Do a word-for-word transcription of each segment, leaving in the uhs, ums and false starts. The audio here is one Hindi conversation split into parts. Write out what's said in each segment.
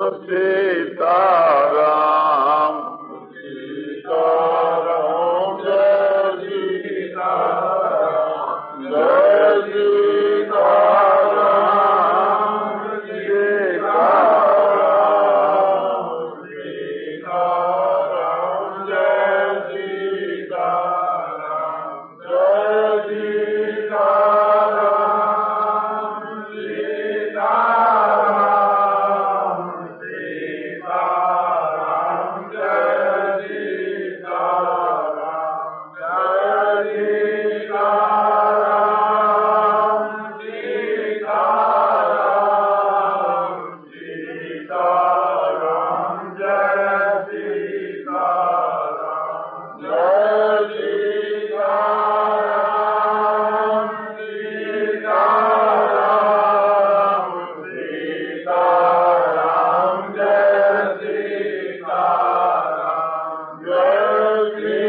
सीताराम सीताराम जय सीताराम जय सीताराम सीताराम सीताराम जय सीताराम जय सीताराम सीताराम सीताराम जय सीताराम जय सीताराम सीताराम सीताराम जय सीताराम जय सीताराम सीताराम सीताराम जय सीताराम जय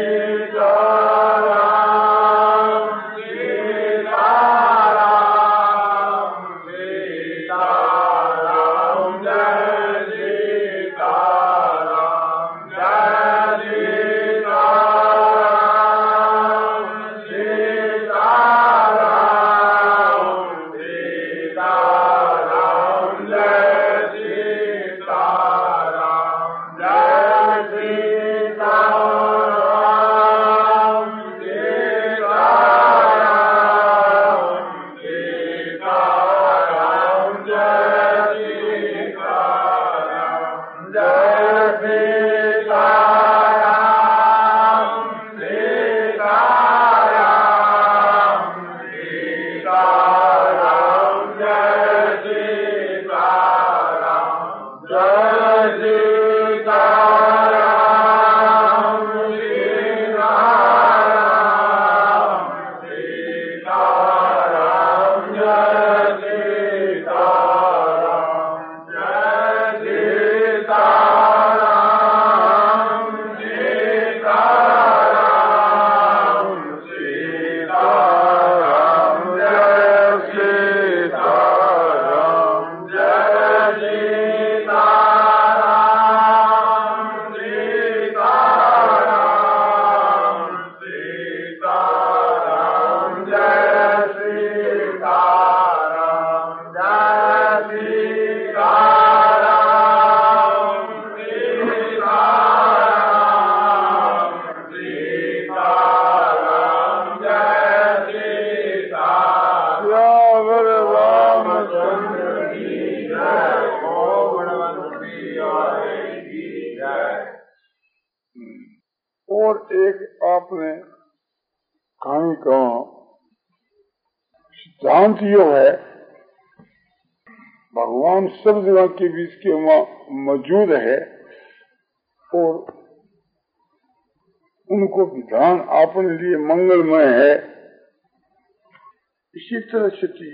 सीताराम सीताराम सीताराम जय सीताराम जय सीताराम सीताराम सीताराम जय सीताराम जय सीताराम सीताराम सीताराम जय सीताराम जय सीताराम सीताराम सीताराम जय सीताराम जय सीताराम सीताराम सीताराम जय सीताराम जय सीताराम सीताराम सीताराम जय सीताराम जय सीताराम सीताराम सीताराम जय सीताराम जय सीताराम सीताराम सीताराम जय सीताराम जय रामचंद्र की जय ओ गणपति वाले की जय। और एक आपने कहानी का सिद्धांत यो है, भगवान सब जगह के बीच के वहाँ मौजूद है और उनको विधान अपने लिए मंगलमय है। इसी तरह से कि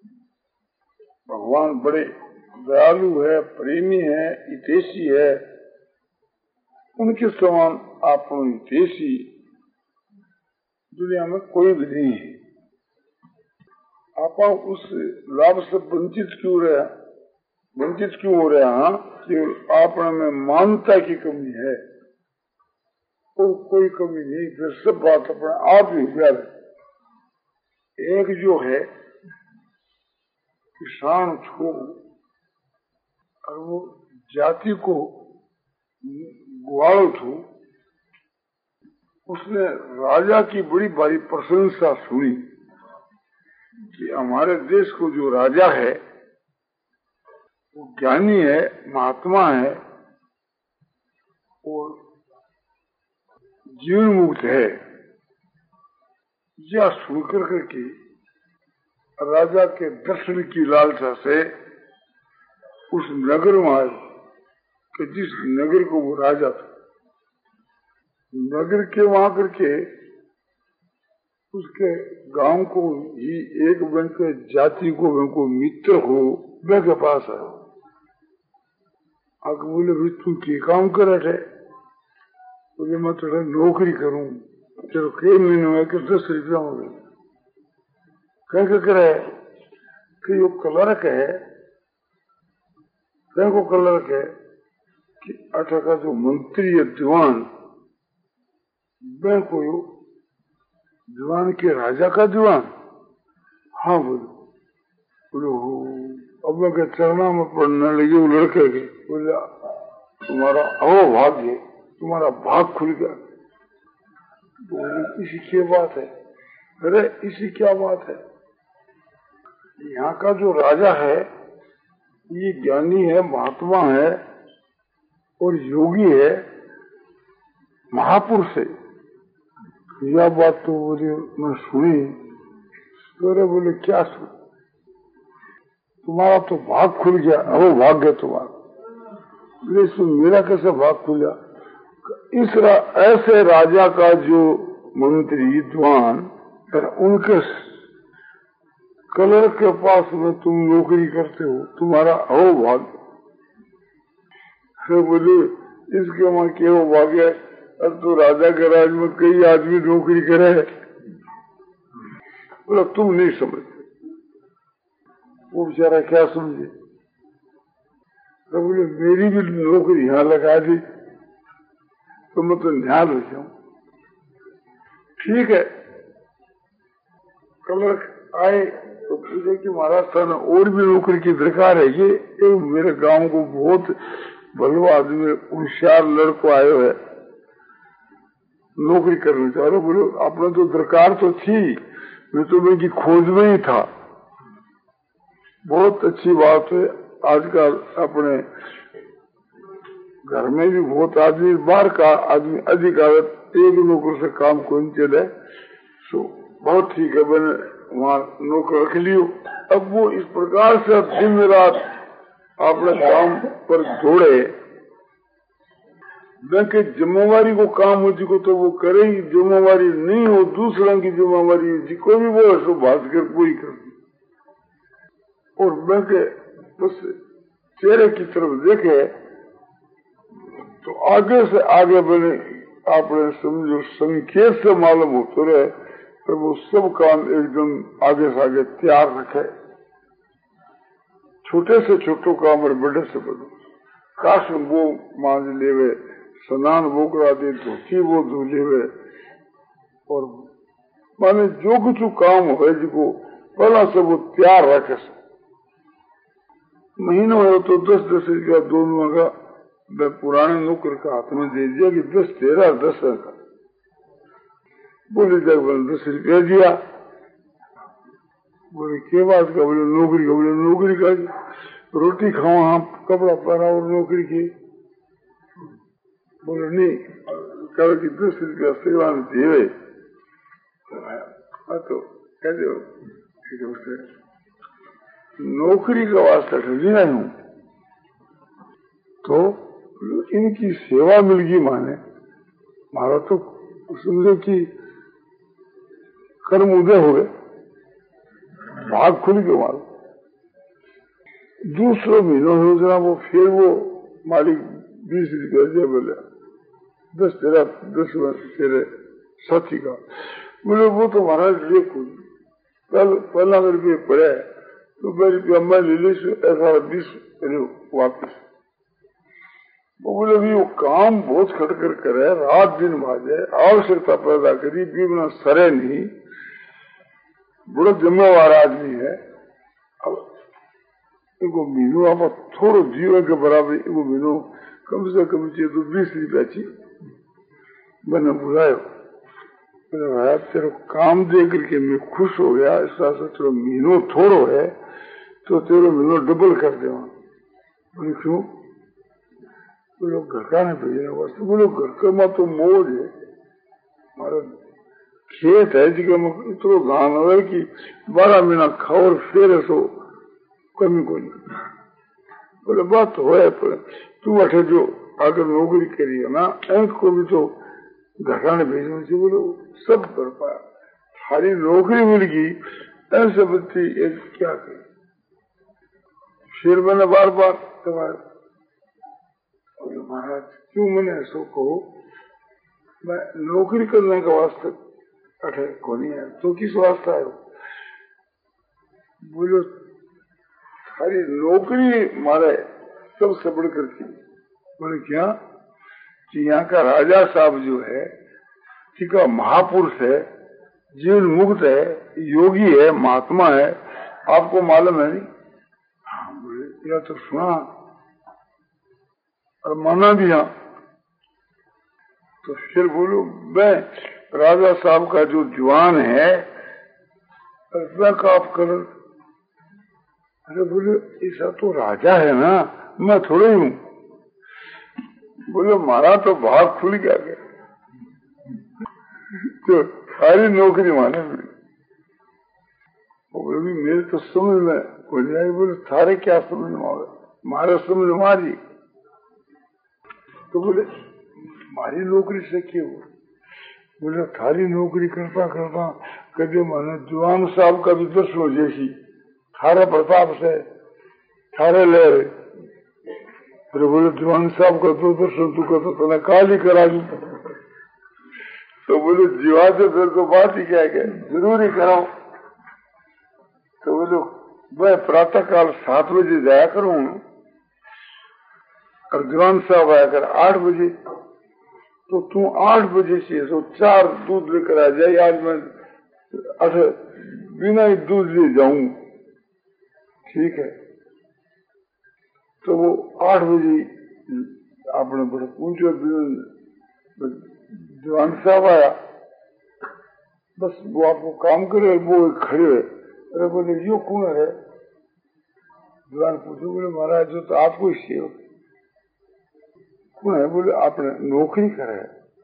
भगवान बड़े दयालु है, प्रेमी है, हितैषी है, उनके समान आपनो हितैषी दुनिया में कोई भी नहीं है। आप उस लाभ से वंचित क्यों रहे वंचित क्यों हो रहे हैं कि आपने में मानता की कमी है और कोई कमी नहीं, फिर सब बात अपने आप ही प्यार है। एक जो है किसान छो और वो जाति को ग्वाल थू, उसने राजा की बड़ी भारी प्रशंसा सुनी कि हमारे देश को जो राजा है वो ज्ञानी है, महात्मा है और जीवन मुक्त है। यह सुनकर करके राजा के दर्शन की लालसा से उस नगर में आए कि जिस नगर को वो राजा था, नगर के वहां करके उसके गांव को ही एक बैंक जाति को को मित्र हो वे के पास है। आगे बोले भाई तू के काम करे थे? बोले मैं थोड़ा नौकरी करूं। चलो कई महीने में के दस रुपया हो गए। कह के करे कि यो क्लर्क है, देखो कलर के कि अठा का जो मंत्री है दीवान, मैं कोई दीवान के राजा का दीवान। हाँ बोलो बोलो अब मैं के चरणा में पढ़ने लगे वो लड़के के, बोला तुम्हारा अहो भाग्य, तुम्हारा भाग खुल गया। बोले इसी क्या बात है? अरे इसी क्या बात है, यहाँ का जो राजा है ये ज्ञानी है, महात्मा है और योगी है, महापुरुष है। यह बात तो बोले मैं सुनी। अरे बोले क्या सुन? तुम्हारा तो भाग खुल गया, अहो भाग्य तुम्हारा। लेकिन मेरा कैसे भाग खुला? इस रा, ऐसे राजा का जो मंत्री द्वान उनके कलर के पास में तुम नौकरी करते हो, तुम्हारा अहो भाग्य। बोले इसके मां क्यों भाग्य? अब तो राजा के राज में कई आदमी नौकरी करे। बोला तुम नहीं समझते। वो बेचारा क्या समझे? तो बोले मेरी भी नौकरी यहाँ लगा दी तो मैं तो ध्यान रखूं। ठीक है, कलर आए तो पूछे कि महाराज थाना और भी नौकरी की दरकार है। ये एक मेरे गांव को बहुत भलवा आदमी होशियार लड़को आयो है, नौकरी करने चाह रहे। बोलो अपने तो दरकार तो थी, मैं तो मैं की खोज में ही था। बहुत अच्छी बात है, आजकल अपने घर में भी बहुत आदमी, बाहर का आदमी अधिक आवे, एक नौकर से काम कोई नहीं चले। सो बहुत ठीक है, मैंने वहाँ नौकर रख लियो। अब वो इस प्रकार से दिन रात अपने काम पर दौड़े। के जिम्मेवारी को काम हो जिको तो वो करे ही, जिम्मेवारी नहीं हो दूसरों की जिम्मेवारी जिको भी वो ऐसा बात कर पूरी कर दी। और मैं के बस चेहरे की तरफ देखे तो आगे से आगे बने आपने समझो संकेत से मालूम होते रहे तो वो सब काम एकदम आगे से आगे तैयार रखे। छोटे से छोटो काम और बड़े से बड़ो काश वो मांझ लेवे, स्नान वो करा दे, धोती वो धो लेवे। और माने जो कुछ काम हो जिको पहला से वो तैयार रखे। महीनों हो तो दस दस रुपया दोनों का मैं पुराने नौकर का हाथ में दे दिया कि दस तेरह दस का। बोले जब दस रुपया दिया। बोले क्या बात का? बोले नौकरी का। बोले नौकरी का रोटी खाओ, हाँ कपड़ा पहना और नौकरी की। बोले नहीं कह कि दस रुपया सेवा में दे तो कह दो नौकरी का वास्ता ठहरी आई हूँ तो इनकी सेवा मिल गई। माने मारा तो समझो कि कर्म उदय हो गए, भाग खुल गए मारो। दूसरे महीनों हो जरा वो फिर वो मालिक बीस रुपया दिया। बोले दस तेरह दस तेरे साथी का। बोले वो तो महाराज ये कुछ कल पहला रुपये पड़े तो मैं रुपया मैं ले ली ऐसा बीस वापिस। वो बोले भी वो काम बहुत खटकर करे, रात दिन भाजे, आवश्यकता पैदा करी, भी सरे नहीं, बड़ा जिम्मेवार आदमी है। अब इनको महीनों आप थोड़ो जीवन के बराबर इनको महीनों कम से कम चाहिए तो बीस रुपया चाहिए। मैंने बुलायो, मैंने भाया तेरे काम दे करके मैं खुश हो गया, ऐसा से तेरा महीनों थोड़ो है तो तेरे महीनों डबल कर दे। बोले क्यों? बोलो घर का नहीं भेजने वास्ते। बोलो घर का माँ तो मौज है, हमारा खेत है जी इतना धान है कि बारह महीना खाओ और फिर ऐसो कमी को नहीं। बोले बात तो है पर तू अठे जो अगर नौकरी करी है ना एक को भी तो घर का नहीं भेजना चाहिए। बोलो सब कर पाया, थारी नौकरी मिल गई ऐसे बच्ची एक क्या करे। फिर मैंने बार बार तुम्हारे महाराज क्यों मैंने ऐसा कहो, मैं नौकरी करने का वास्ते अठे को नहीं है तो किस वास्ता है? बोलो सारी नौकरी मारे सबसे बढ़कर के। बोले क्या कि यहाँ का राजा साहब जो है ठीक है, महापुरुष है, जीवन मुक्त है, योगी है, महात्मा है, आपको मालूम है नहीं? हाँ बोले या तो सुना और माना भी। हाँ तो फिर बोलो मैं राजा साहब का जो जवान है इतना का आप कर। अरे बोले ऐसा तो राजा है ना, मैं थोड़े ही हूँ। बोले मारा तो भाग खुल गया गया तो सारी नौकरी माने मिली। बोले मेरे तो समझ में कोई नहीं। बोले थारे क्या समझ में आवे, मारे समझ में आ रही। तो बोले मारी नौकरी से क्यों? बोले थारी नौकरी करता करता कभी माने जवान साहब का भी दर्शन हो जैसी थारे प्रताप से थारे ले रहे। फिर बोले जवान साहब का तो दर्शन तू कहता तो मैं काल ही करा दूं। तो बोले जीवा से फिर तो बात ही क्या है, जरूर ही कराओ। तो बोलो मैं प्रातः काल सात बजे जाया करूं और जवान साहब आया कर आठ बजे। तो तू आठ बजे से तो चार दूध लेकर आ जाए, आज मैं अठ बिना ही दूध ले जाऊं। ठीक है। तो वो आठ बजे आपने बड़े पूछो, जवान साहब आया, बस वो आपको काम करे, वो खड़े है। अरे बोले यो कौन है? जवान पूछो। बोले महाराज जो तो आपको ही सेवक कौन है? बोले आपने नौकरी करे।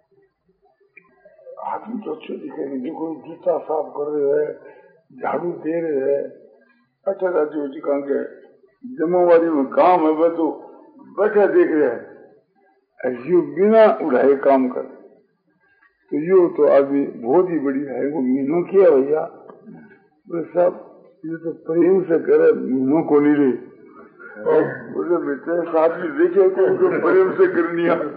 आदमी तो अच्छे दिखेंगे, देखो जूता साफ कर रहे है, झाड़ू दे रहे है, अच्छा राजू जी कहेंगे जमावारी में काम है, वह तो बैठे देख रहे हैं, यू बिना उड़ाए काम कर। तो यो तो आदमी बहुत ही बढ़िया है। वो मीनों किया भैया? बोले साहब ये तो प्रेम से करे, मीनों को नहीं रही। बोले बेटे साथ में देखे तो प्रेम से करनी है,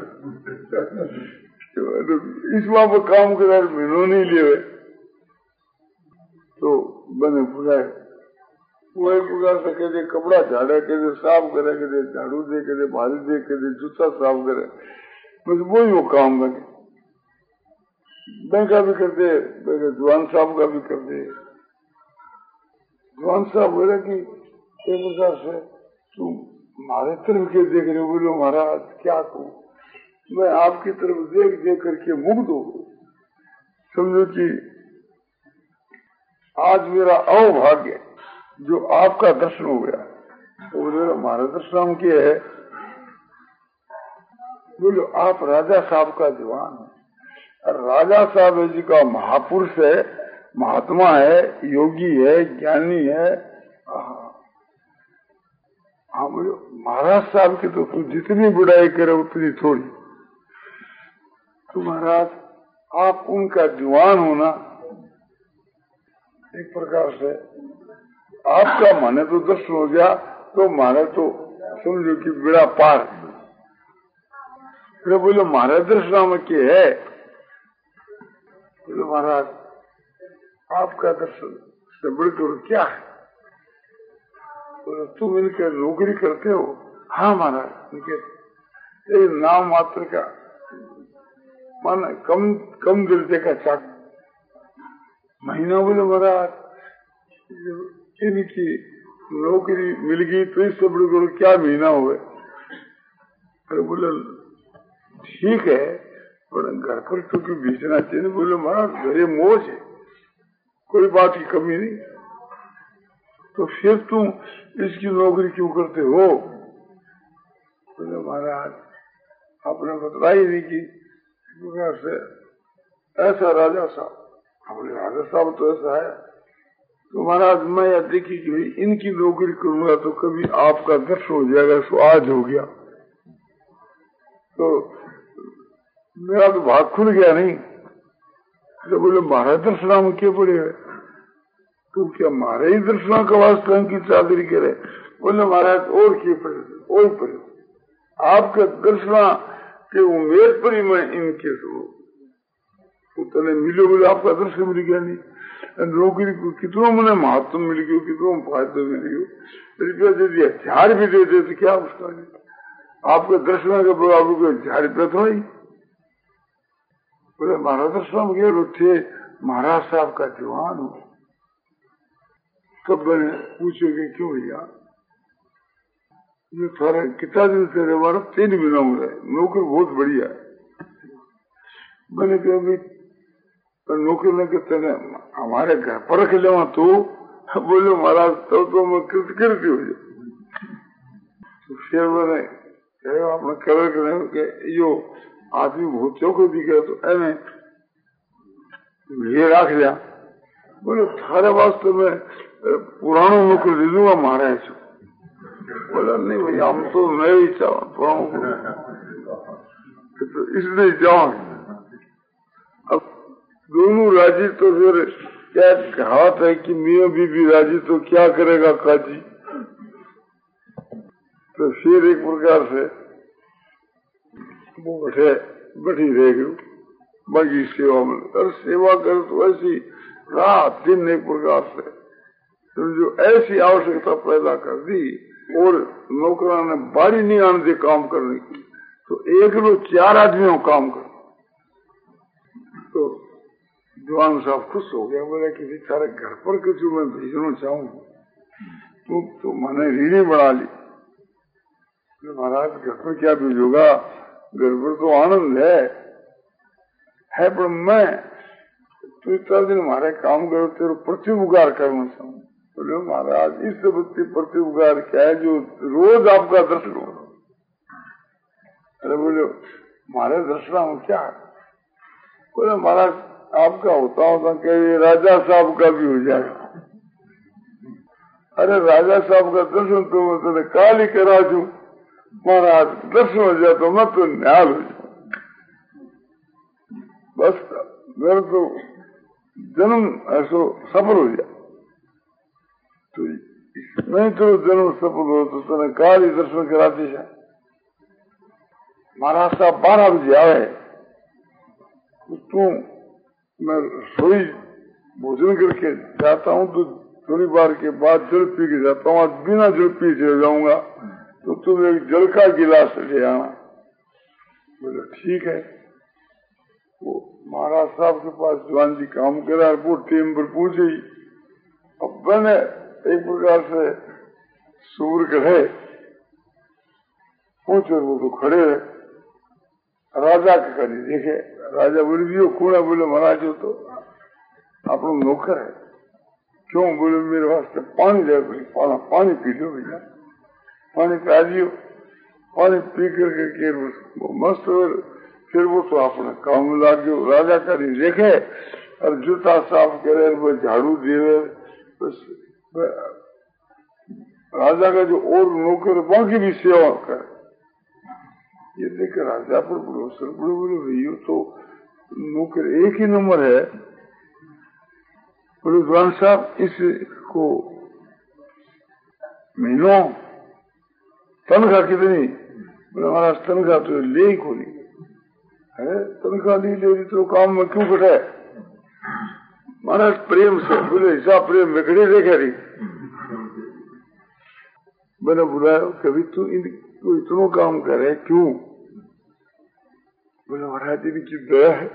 इस वहां पर काम करे, मीनों नहीं लिए। तो मैंने बुलाए, वही पुकार से कहते कपड़ा झाड़े, कहते साफ करे, कहते झाड़ू दे, कहते भारी दे, कहते जूता साफ करे, बस वही वो काम करे। बैंक का भी करते, जवान साहब का भी करते। जवान साहब बोले कि एक प्रकार से तुम हमारे तरफ के देख रहे हो। बोलो महाराज क्या कहूँ, मैं आपकी तरफ देख देख करके मुग्ध हो गई। समझो कि आज मेरा अवभाग्य जो आपका दर्शन हो गया। तो बोले हमारा दर्शन क्या है? बोलो आप राजा साहब का दीवान है, और राजा साहब जी का महापुरुष है, महात्मा है, योगी है, ज्ञानी है। हाँ बोलो महाराज साहब की तो तू जितनी बुराई करे उतनी थोड़ी। तो महाराज आप उनका दीवान होना एक प्रकार से आपका माने तो दर्शन हो गया, तो माने तो समझो कि बेड़ा पार। फिर बोलो महाराज दर्शन में क्या है? बोलो महाराज आपका दर्शन से बढ़कर क्या है? बोलो तुम इनके नौकरी करते हो? हाँ महाराज इनके नाम मात्र का माना कम कम दर्जे का चाक महीना। बोले महाराज इनकी नौकरी मिल गई तो इससे बड़े क्या महीना हुए? अरे बोले ठीक है पर घर पर तो क्यों बेचना चाहिए? बोले महाराज घरे मौज है, कोई बात की कमी नहीं। तो फिर तुम इसकी नौकरी क्यों करते हो? बोले महाराज आपने बतलाई नहीं की से ऐसा राजा साहब। बोले राजा साहब तो ऐसा है। तो महाराज मैं यह देखी कि इनकी नौकरी करूंगा तो कभी आपका दर्शन हो जाएगा, सो आज हो गया तो मेरा तो भाग खुल गया नहीं। तो बोले महाराज दर्शना में क्या पड़े है? तो क्या महाराज ही दर्शना का वास्ते की चादरी करे? बोले महाराज और क्या पड़े, और पड़े आपके दर्शना के उम्मीद पर ही मैं इनके तो तले मिले। बोले आपका दर्शन मिल गया नहीं, नौकरी को कितनों मैंने महत्व मिल गयो, कितनों फायदा मिल गयो, रुपया यदि हथियार भी दे दे तो क्या उसका नहीं। आपके दर्शन के प्रभाव को झाड़ी पे थोड़ी। बोले महाराज दर्शन गए उठे, महाराज साहब का जवान हो। तब मैंने पूछो कि क्यों भैया, ये थारे कितना दिन से रहे? हमारा तीन महीना हो रहा है, नौकर बहुत बढ़िया है। मैंने कहा भाई नौकर ने कहते हमारे घर पर रख ले तो बोले महाराज तब तो मैं कृतकृत हो जाए। तो फिर मैंने आपने कलर करे यो आदमी बहुत चौको दिखे तो एने ये रख लिया। बोले थारे वास्ते में पुराना नौकर दे दूंगा महाराज। बोला नहीं भैया हम तो मैं ही चाह पुराना तो इसलिए जाओ। अब दोनों राजी तो फिर क्या कहावत है कि मियाँ बीबी राजी तो क्या करेगा काजी। तो फिर एक प्रकार से वो बैठे बैठी रह गई बाकी सेवा में। और सेवा करे तो ऐसी रात दिन एक प्रकार से जो ऐसी आवश्यकता पैदा कर दी और नौकरा ने बारी नहीं आने दे काम करने की, तो एक लोग चार आदमियों काम कर। तो जवान साहब खुश हो गया, बोले किसी सारे घर पर कुछ मैं भेजना चाहूँ तो, तो मैंने रीढ़ी बढ़ा ली। महाराज घर पर क्या भेजोगा, घर पर तो आनंद है है पर मैं तो इतना दिन हमारे काम करो तेरे प्रति उपकार करना चाहूँ। बोले महाराज इस प्रति उपकार क्या है जो रोज आपका दर्शन हो। अरे बोले हमारे दर्शन में क्या है? बोले महाराज आपका होता होता कहे राजा साहब का भी हो जाएगा। अरे राजा साहब का दर्शन तो मैं तुमने काल ही करा दूं, महाराज दर्शन हो जाए तो मैं तो न्याल हो जाऊं। बस मेरे तो जन्म ऐसो सफल हो जाए। तो नहीं तो जन्म सफल हो तो तुमने काल ही दर्शन कराते जाए। महाराज साहब बारह बजे आए तो तू मैं रसोई भोजन करके जाता हूँ तो थोड़ी बार के बाद जल पी के जाता हूँ। आज बिना जल पी चले जाऊंगा तो तुम एक जल का गिलास ले आना। बोले ठीक है। वो महाराज साहब के पास जवान जी काम करा, वो टीम पर पूछी। अब मैंने एक प्रकार से सूर कढ़े पूछे, वो तो खड़े रहे। राजा के खड़ी देखे, राजा बोले भी कौन? बोले महाराज हो तो अपना नौकर है। क्यों? बोले मेरे वास्ते पानी दे, पाना पानी पी लो भैया, पानी पिला दियो। पानी पी करके मस्त फिर वो तो अपने काम में ला गयो। राजा का नहीं देखे और जूता साफ करे, वो झाड़ू दे। राजा का जो और नौकर बाकी भी सेवा करे। ये देखकर राजा पर भरोसा बड़े बोले भैया तो नौकर एक ही नंबर है। बोले जवान साहब इसको महीनों तनख्वाह कितनी? बोले महाराज तनख्वाह तो ले ही को नहीं है। तनख्वाह नहीं ले रही तो काम में क्यों कटा है? महाराज प्रेम से। बोले हिसाब प्रेम में खड़े देखा रही। मैंने बुलाया कभी तू तू इतना काम करे क्यों? बोले महाराज इनकी दया है।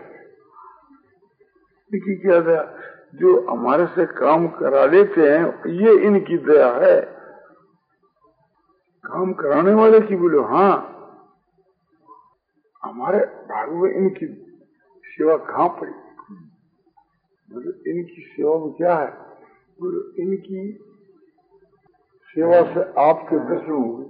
इनकी क्या दया? जो हमारे से काम करा लेते हैं ये इनकी दया है। काम कराने वाले की? बोले हाँ, हमारे भाग में इनकी सेवा कहाँ पड़ी? बोले इनकी सेवा में क्या है? बोले इनकी सेवा से आपके दर्शन होंगे।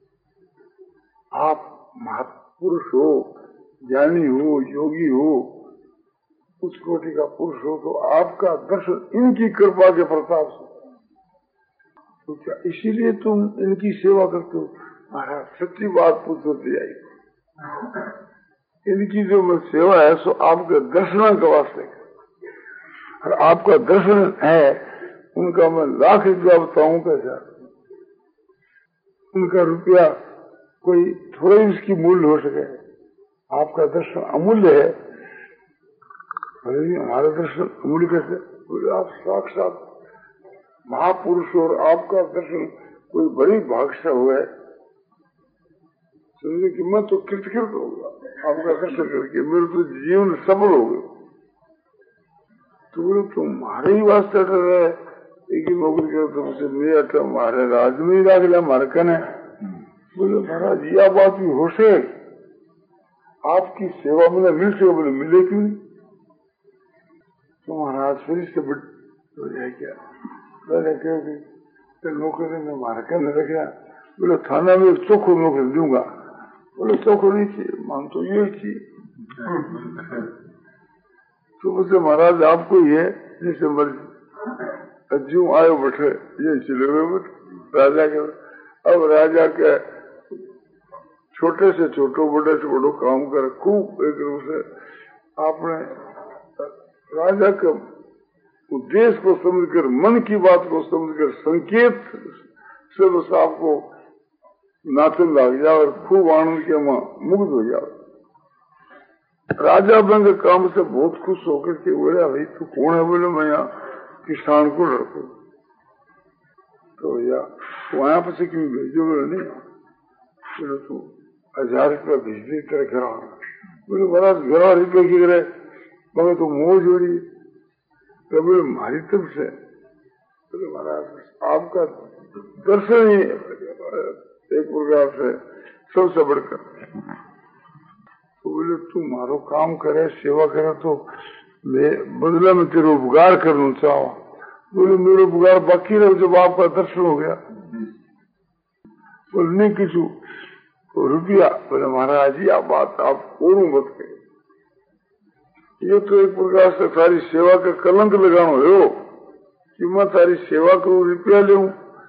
आप महापुरुष हो, ज्ञानी हो, योगी हो, उस कोटि का पुरुष हो तो आपका दर्शन इनकी कृपा के प्रताप से। तो क्या इसीलिए तुम इनकी सेवा करते हो? महाराज सच्ची बात पूछो तो आई, इनकी जो मैं सेवा है सो आपके दर्शन के वास्ते, और आपका दर्शन है उनका मैं लाख रुपया बताऊं कैसा? उनका रुपया कोई थोड़ा ही उसकी मूल्य हो सके। आपका दर्शन अमूल्य है। हमारा दर्शन अमूल्य कैसे? बोले आप साक्षात महापुरुष और आपका दर्शन कोई बड़ी भाग से हुआ है। समझे कि मैं तो कृतकृत होगा आपका कष्ट करके, मेरे तो जीवन सफल हो गया। तो बोले तुम्हारे ही वास्ते डर है, एक ही नौकरी कर तुमसे मेरे अटल हमारे राज में ही दाखिला हमारे कने। बोले महाराज यह बात भी हो से आपकी सेवा में मिल सके। बोले मिले क्यों नहीं? तो महाराज फिर इससे बड़ हो जाए क्या? मैंने कहा नौकरी ने हमारे कने रखा। बोले थाना में चोखो नौकरी दूंगा। बोले चोखो नहीं चाहिए, मान तो ये चाहिए। तो मुझसे महाराज आपको ये जैसे मर्जी ज्यों आयो बैठे ये चले गए राजा के। अब राजा के छोटे से छोटो बड़े से बड़ो काम कर खूब एक रूप से आपने राजा के उद्देश्य को समझकर, मन की बात को समझकर संकेत से बस आपको नाचन लग जाओ और खूब आनंद के मां मुग्ध हो जाओ। राजा बंग काम से बहुत खुश होकर के बोला भाई तू कौन है? बोले मैं यहाँ किसान को रखू। तो या वहां पर से क्यों भेजो? बोले नहीं, बोले तू हजार रुपया भेज दे तेरे घर आना। बोले महाराज हजार रुपये की करे मगर तो मोह जोड़ी। तो बोले हमारी तरफ से। बोले महाराज आपका दर्शन ही एक प्रकार से सबसे बढ़कर। तो बोले तू मारो काम करे सेवा करे तो मैं बदला में तेरे उपकार करना चाहो। बोले मेरे उपकार बाकी रहो जब आपका दर्शन हो गया। बोले नहीं किसू तो रुपया। बोले महाराज जी आप बात आप और मत करें, ये तो एक प्रकार से सारी सेवा का कलंक लगाना हो कि मैं सारी सेवा करूं रुपया ले।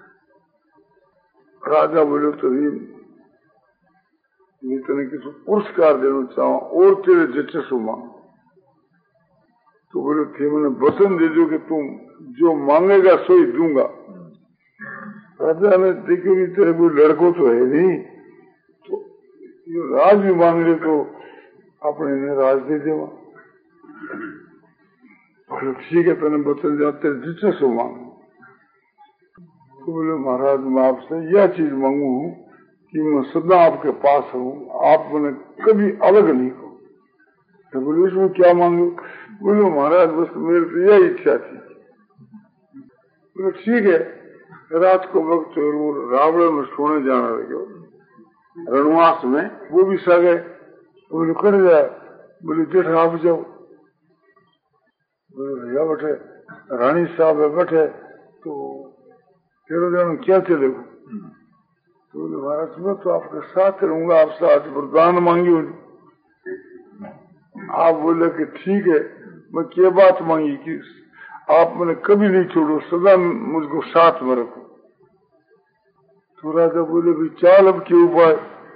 राजा बोले तो मैं तेने किसी पुरस्कार देना चाहूँ और तेरे जच्चे सो मांग। तो बोले थे मैंने वचन दे दो कि तुम जो मांगेगा सो ही दूंगा। राजा ने देखो कि तेरे कोई लड़को तो है नहीं, तो राज भी मांग ले तो अपने ने राज दे देवा। बोले ठीक है तेने वचन दिया तेरे जच्चे सो मांग। तो बोले महाराज मैं आपसे यह चीज मांगू हूँ कि मैं सदा आपके पास हूँ, आप मैंने कभी अलग नहीं हो। तो बोले इसमें क्या मांगू? बोले महाराज बस मेरे तो यही इच्छा थी। बोले ठीक है। रात को वक्त रावण में सोने जाना लगे रणवास में, वो भी सा गए। बोले कर जाए। बोले जेठ आप जाओ। बोले भैया बैठे रानी साहब बैठे तो तेरह जन क्या चलेगा? तो बोले महाराज मैं तो आपके साथ रहूंगा, आपसे आज वरदान मांगी होगी। आप बोले कि ठीक है। मैं क्या बात मांगी कि आप मैंने कभी नहीं छोड़ो, सदा मुझको साथ में रखो। तो राजा बोले भी चाल अब के उपाय।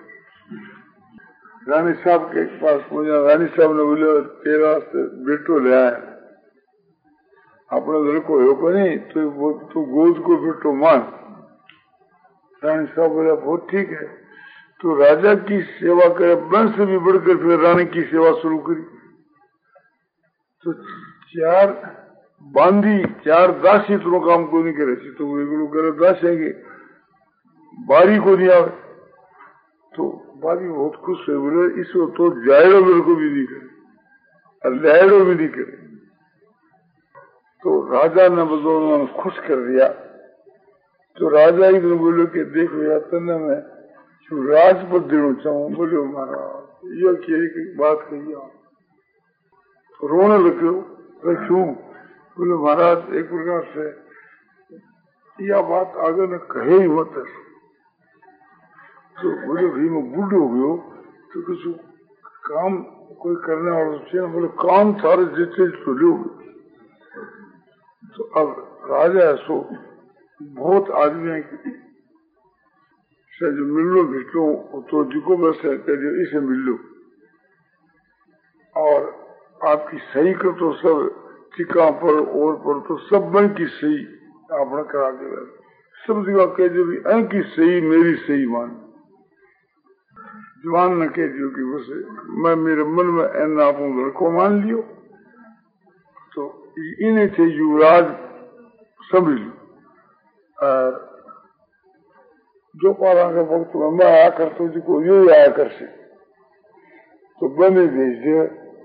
रानी साहब के पास पहुंचा। रानी साहब ने बोले तेरा से बेटो ले आया अपने लड़को हो को नहीं तो तू गोद को बेटो मान। रानी साहब बोला बहुत ठीक है। तो राजा की सेवा करे वंश से भी बढ़कर फिर रानी की सेवा शुरू करी। तो चार बांधी चार दासी तो काम को नहीं करे तो वो करे दासेंगे बारी को नहीं आवे। तो बारी बहुत खुश है। बोले इसको तो जायरो मेरे को भी नहीं करे और लहरो भी नहीं करे। तो राजा ने बदौर खुश कर दिया। तो राजा ही ने बोले कि देखो यार तने मैं राजपद देना चाहूँ। बोले महाराज ये की बात कही तो रोने लगे। क्यों? बोले महाराज एक प्रकार से यह बात आगे न कहे ही मत। तो बोले भाई मैं बुढ़ हो गयो तो कुछ काम कोई करने वाला चाहिए। बोले काम सारे जितने चले हो। तो अब राजा सो बहुत आदमी से जो मिल लो भेटो तो जिको बस कह इसे मिल लो और आपकी सही कर तो सब टिका पर और पर तो सब मन की सही आपने करा दे। सब जगह कह दो भी अं की सही मेरी सही मान। जवान न कह दियो कि बस मैं मेरे मन में एन आप लड़को मान लियो। तो इन्हें थे युवराज समझ लो। जो पारा के वक्त में मैं आया करता जी को ये आया कर से तो बने भेज दे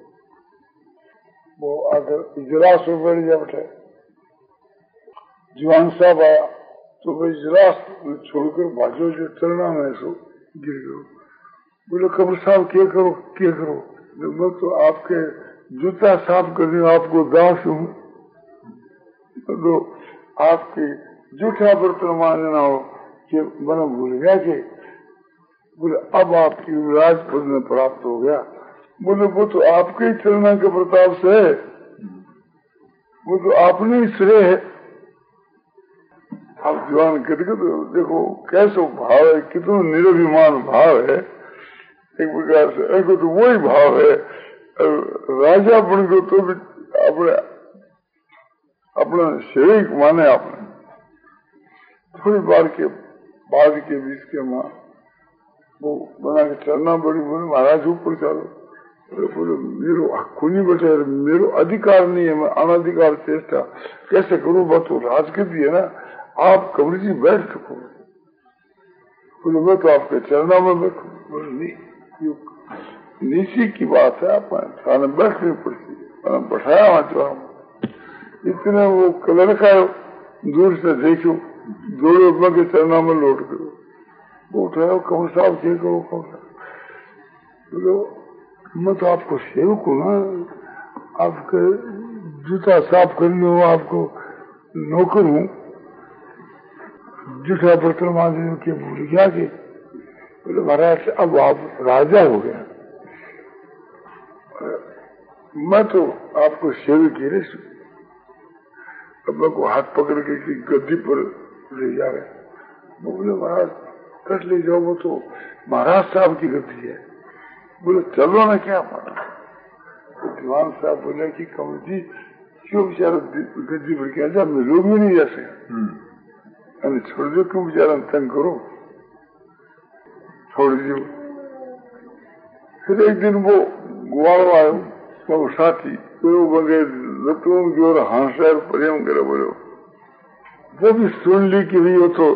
वो अगर इजलास में बैठ जा बैठे जवान साहब आया तो भाई इजलास छोड़कर बाजू जो चलना में सो गिर गयो। बोले कब्र साहब क्या करो क्या करो मैं तो आपके जूता साफ कर दूं आपको दास हूँ तो आपकी जूठा बर्तन मानना हो कि मैंने भूल गया कि बोले अब आपकी राजपद में प्राप्त हो गया। बोले वो तो आपके ही चलना के प्रताप से है वो तो आपने ही श्रेय है। आप जवान कहते देखो कैसो भाव है कितना निरभिमान भाव है एक प्रकार से एक तो वही भाव है राजा बन गयो तो भी अपने अपना शरीर माने आपने थोड़ी बार के बाद के बीच के माँ वो बना के चलना बड़ी बोले महाराज ऊपर चलो बोले मेरो खुली बैठे मेरो अधिकार नहीं है मैं अनाधिकार चेष्टा कैसे करूँ बात तो राजगद्दी है ना आप कमर जी बैठ सको बोले मैं तो आपके चरणों में बैठू बोले नहीं नीची की बात है आप थाने बैठनी पड़ती मैंने बैठाया वहां चौराहा इतने वो कलर का दूर से देखो दौड़ो मैं के चरणों में लौट गयो वो उठाया कमर साहब क्या करो कमर साहब बोलो मैं तो आपको सेवक हूँ ना आपके जूता साफ करने हो आपको नौकर हूँ जूठा बर्तन मांझने के भूल गया कि बोले महाराज अब आप राजा हो गया मैं तो आपको सेवक ही नहीं अब मैं को हाथ पकड़ के कि गद्दी पर ले जा रहे बोले महाराज कट ले जाओ वो तो महाराज साहब की गद्दी है बोले चलो ना क्या माना तो दीवान साहब बोले कि कमल जी क्यों बेचारा गद्दी पर क्या जा मैं लोग भी नहीं जा सके छोड़ दो क्यों बेचारा तंग करो छोड़ दो। फिर एक दिन वो गुआड़ आयो वो साथी तो बगे लतून की ओर हांसा प्रेम करे बोलो वो भी सुन ली कि भी वो तो